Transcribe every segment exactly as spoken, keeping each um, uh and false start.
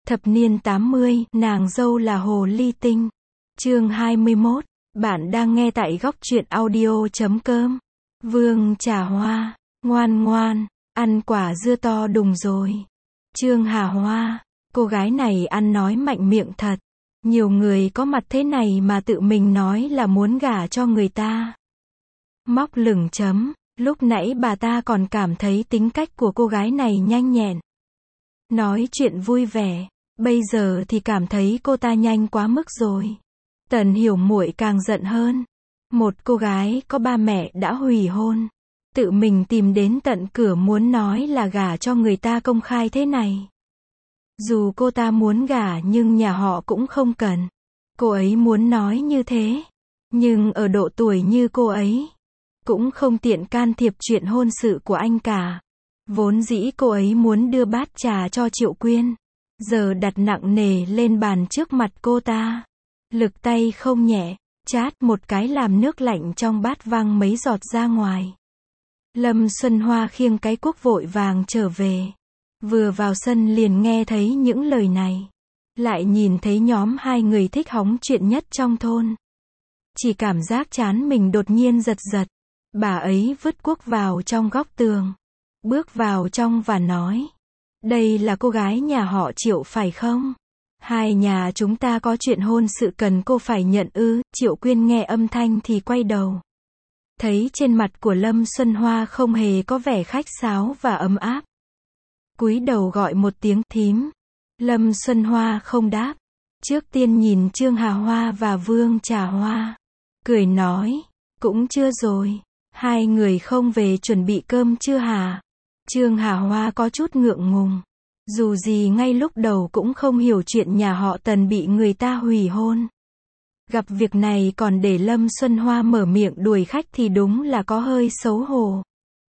Thập niên tám mươi, nàng dâu là hồ ly tinh. Chương hai mươi mốt. Bạn đang nghe tại góc truyện audio chấm com. Vương Trà Hoa, ngoan ngoan, ăn quả dưa to đùng rồi. Trương Hà Hoa, cô gái này ăn nói mạnh miệng thật. Nhiều người có mặt thế này mà tự mình nói là muốn gả cho người ta. Móc lửng chấm, lúc nãy bà ta còn cảm thấy tính cách của cô gái này nhanh nhẹn. Nói chuyện vui vẻ, bây giờ thì cảm thấy cô ta nhanh quá mức rồi. Tần Hiểu Muội càng giận hơn. Một cô gái có ba mẹ đã hủy hôn, tự mình tìm đến tận cửa muốn nói là gả cho người ta công khai thế này. Dù cô ta muốn gả nhưng nhà họ cũng không cần. Cô ấy muốn nói như thế, nhưng ở độ tuổi như cô ấy, cũng không tiện can thiệp chuyện hôn sự của anh cả. Vốn dĩ cô ấy muốn đưa bát trà cho Triệu Quyên, giờ đặt nặng nề lên bàn trước mặt cô ta. Lực tay không nhẹ, chát một cái làm nước lạnh trong bát văng mấy giọt ra ngoài. Lâm Xuân Hoa khiêng cái cuốc vội vàng trở về. Vừa vào sân liền nghe thấy những lời này. Lại nhìn thấy nhóm hai người thích hóng chuyện nhất trong thôn. Chỉ cảm giác trán mình đột nhiên giật giật. Bà ấy vứt cuốc vào trong góc tường, bước vào trong và nói: đây là cô gái nhà họ Triệu phải không? Hai nhà chúng ta có chuyện hôn sự cần cô phải nhận ư? Triệu Quyên nghe âm thanh thì quay đầu. Thấy trên mặt của Lâm Xuân Hoa không hề có vẻ khách sáo và ấm áp. Cúi đầu gọi một tiếng thím. Lâm Xuân Hoa không đáp. Trước tiên nhìn Trương Hà Hoa và Vương Trà Hoa. Cười nói: cũng chưa rồi. Hai người không về chuẩn bị cơm chưa hả? Trương Hà Hoa có chút ngượng ngùng. Dù gì ngay lúc đầu cũng không hiểu chuyện nhà họ Tần bị người ta hủy hôn. Gặp việc này còn để Lâm Xuân Hoa mở miệng đuổi khách thì đúng là có hơi xấu hổ.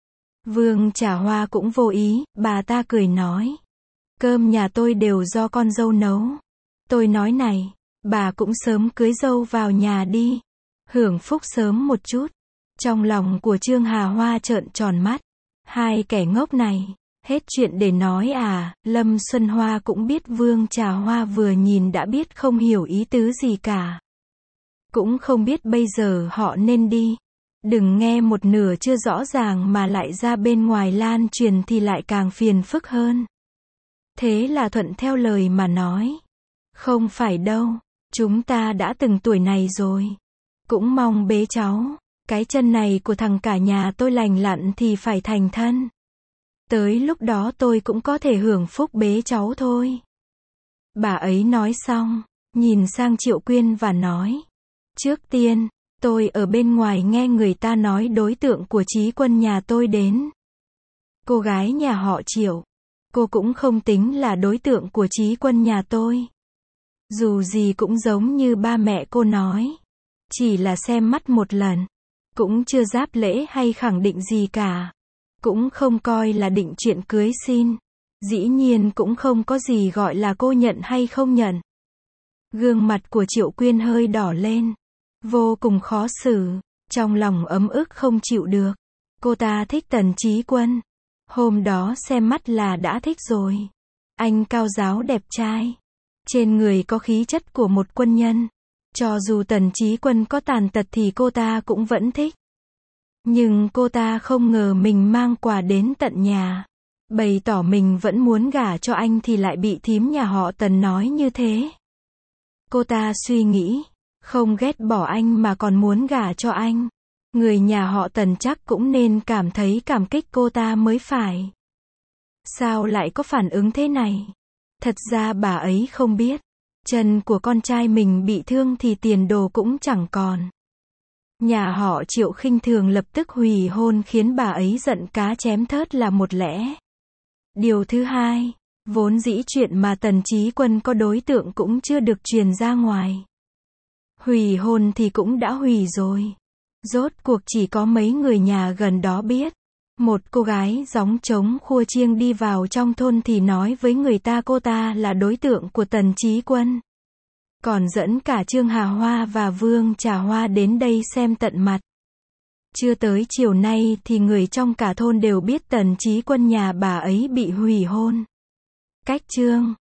Vương Trà Hoa cũng vô ý, bà ta cười nói: cơm nhà tôi đều do con dâu nấu. Tôi nói này, bà cũng sớm cưới dâu vào nhà đi, hưởng phúc sớm một chút. Trong lòng của Trương Hà Hoa trợn tròn mắt. Hai kẻ ngốc này, hết chuyện để nói à? Lâm Xuân Hoa cũng biết Vương Trà Hoa vừa nhìn đã biết không hiểu ý tứ gì cả. Cũng không biết bây giờ họ nên đi. Đừng nghe một nửa chưa rõ ràng mà lại ra bên ngoài lan truyền thì lại càng phiền phức hơn. Thế là thuận theo lời mà nói: không phải đâu, chúng ta đã từng tuổi này rồi. Cũng mong bế cháu. Cái chân này của thằng cả nhà tôi lành lặn thì phải thành thân. Tới lúc đó tôi cũng có thể hưởng phúc bế cháu thôi. Bà ấy nói xong, nhìn sang Triệu Quyên và nói: trước tiên, tôi ở bên ngoài nghe người ta nói đối tượng của Chí Quân nhà tôi đến. Cô gái nhà họ Triệu, cô cũng không tính là đối tượng của Chí Quân nhà tôi. Dù gì cũng giống như ba mẹ cô nói, chỉ là xem mắt một lần. Cũng chưa giáp lễ hay khẳng định gì cả. Cũng không coi là định chuyện cưới xin. Dĩ nhiên cũng không có gì gọi là cô nhận hay không nhận. Gương mặt của Triệu Quyên hơi đỏ lên. Vô cùng khó xử. Trong lòng ấm ức không chịu được. Cô ta thích Tần Chí Quân. Hôm đó xem mắt là đã thích rồi. Anh cao giáo đẹp trai. Trên người có khí chất của một quân nhân. Cho dù Tần Chí Quân có tàn tật thì cô ta cũng vẫn thích. Nhưng cô ta không ngờ mình mang quà đến tận nhà. Bày tỏ mình vẫn muốn gả cho anh thì lại bị thím nhà họ Tần nói như thế. Cô ta suy nghĩ, không ghét bỏ anh mà còn muốn gả cho anh. Người nhà họ Tần chắc cũng nên cảm thấy cảm kích cô ta mới phải. Sao lại có phản ứng thế này? Thật ra bà ấy không biết. Chân của con trai mình bị thương thì tiền đồ cũng chẳng còn. Nhà họ Triệu khinh thường lập tức hủy hôn khiến bà ấy giận cá chém thớt là một lẽ. Điều thứ hai, vốn dĩ chuyện mà Tần Chí Quân có đối tượng cũng chưa được truyền ra ngoài. Hủy hôn thì cũng đã hủy rồi. Rốt cuộc chỉ có mấy người nhà gần đó biết. Một cô gái gióng trống khua chiêng đi vào trong thôn thì nói với người ta cô ta là đối tượng của Tần Chí Quân. Còn dẫn cả Trương Hà Hoa và Vương Trà Hoa đến đây xem tận mặt. Chưa tới chiều nay thì người trong cả thôn đều biết Tần Chí Quân nhà bà ấy bị hủy hôn. Cách Trương